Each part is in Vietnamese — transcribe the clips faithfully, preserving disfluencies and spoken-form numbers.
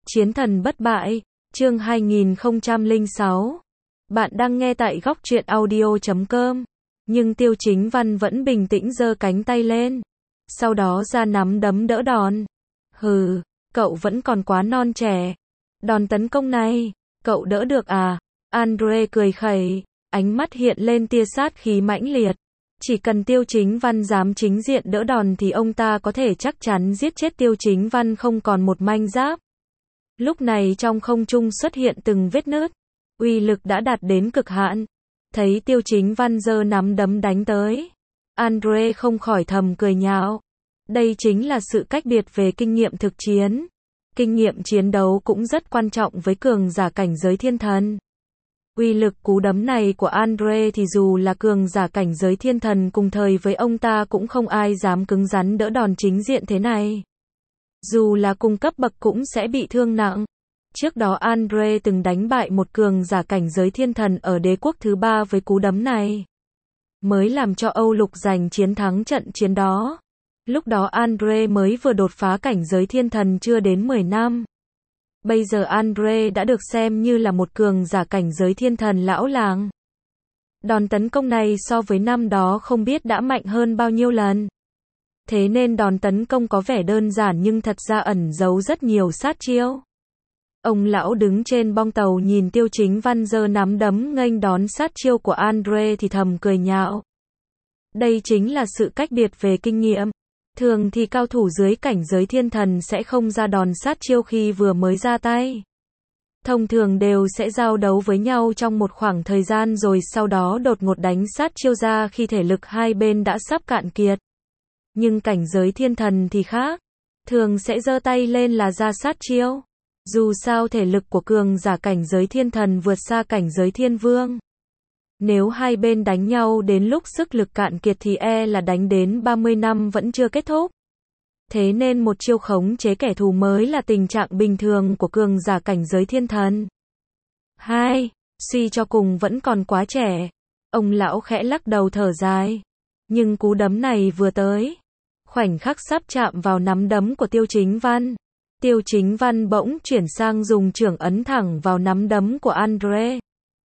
Chiến thần bất bại, chương hai nghìn không trăm lẻ sáu. Bạn đang nghe tại góc truyện audio chấm com. Nhưng Tiêu Chính Văn vẫn bình tĩnh giơ cánh tay lên. Sau đó ra nắm đấm đỡ đòn. Hừ, cậu vẫn còn quá non trẻ. Đòn tấn công này, cậu đỡ được à? Andre cười khẩy, ánh mắt hiện lên tia sát khí mãnh liệt. Chỉ cần Tiêu Chính Văn dám chính diện đỡ đòn thì ông ta có thể chắc chắn giết chết Tiêu Chính Văn không còn một manh giáp. Lúc này trong không trung xuất hiện từng vết nứt, uy lực đã đạt đến cực hạn. Thấy Tiêu Chính Văn giơ nắm đấm đánh tới, Andre không khỏi thầm cười nhạo. Đây chính là sự cách biệt về kinh nghiệm thực chiến. Kinh nghiệm chiến đấu cũng rất quan trọng với cường giả cảnh giới thiên thần. Uy lực cú đấm này của Andre thì dù là cường giả cảnh giới thiên thần cùng thời với ông ta cũng không ai dám cứng rắn đỡ đòn chính diện thế này. Dù là cùng cấp bậc cũng sẽ bị thương nặng. Trước đó Andre từng đánh bại một cường giả cảnh giới thiên thần ở đế quốc thứ ba với cú đấm này, mới làm cho Âu Lục giành chiến thắng trận chiến đó. Lúc đó Andre mới vừa đột phá cảnh giới thiên thần chưa đến mười năm. Bây giờ Andre đã được xem như là một cường giả cảnh giới thiên thần lão làng. Đòn tấn công này so với năm đó không biết đã mạnh hơn bao nhiêu lần. Thế nên đòn tấn công có vẻ đơn giản nhưng thật ra ẩn giấu rất nhiều sát chiêu. Ông lão đứng trên bong tàu nhìn Tiêu Chính Văn giơ nắm đấm nghênh đón sát chiêu của Andre thì thầm cười nhạo. Đây chính là sự cách biệt về kinh nghiệm. Thường thì cao thủ dưới cảnh giới thiên thần sẽ không ra đòn sát chiêu khi vừa mới ra tay. Thông thường đều sẽ giao đấu với nhau trong một khoảng thời gian rồi sau đó đột ngột đánh sát chiêu ra khi thể lực hai bên đã sắp cạn kiệt. Nhưng cảnh giới thiên thần thì khác. Thường sẽ giơ tay lên là ra sát chiêu. Dù sao thể lực của cường giả cảnh giới thiên thần vượt xa cảnh giới thiên vương. Nếu hai bên đánh nhau đến lúc sức lực cạn kiệt thì e là đánh đến ba mươi năm vẫn chưa kết thúc. Thế nên một chiêu khống chế kẻ thù mới là tình trạng bình thường của cường giả cảnh giới thiên thần. Hai, suy cho cùng vẫn còn quá trẻ. Ông lão khẽ lắc đầu thở dài. Nhưng cú đấm này vừa tới, khoảnh khắc sắp chạm vào nắm đấm của Tiêu Chính Văn. Tiêu Chính Văn bỗng chuyển sang dùng chưởng ấn thẳng vào nắm đấm của Andre.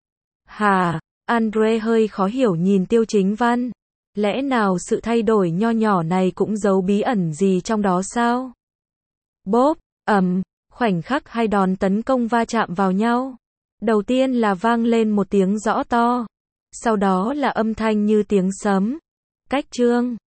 Hà, Andre hơi khó hiểu nhìn Tiêu Chính Văn. Lẽ nào sự thay đổi nho nhỏ này cũng giấu bí ẩn gì trong đó sao? Bốp, ầm, khoảnh khắc hai đòn tấn công va chạm vào nhau. Đầu tiên là vang lên một tiếng rõ to. Sau đó là âm thanh như tiếng sấm. Cách chương.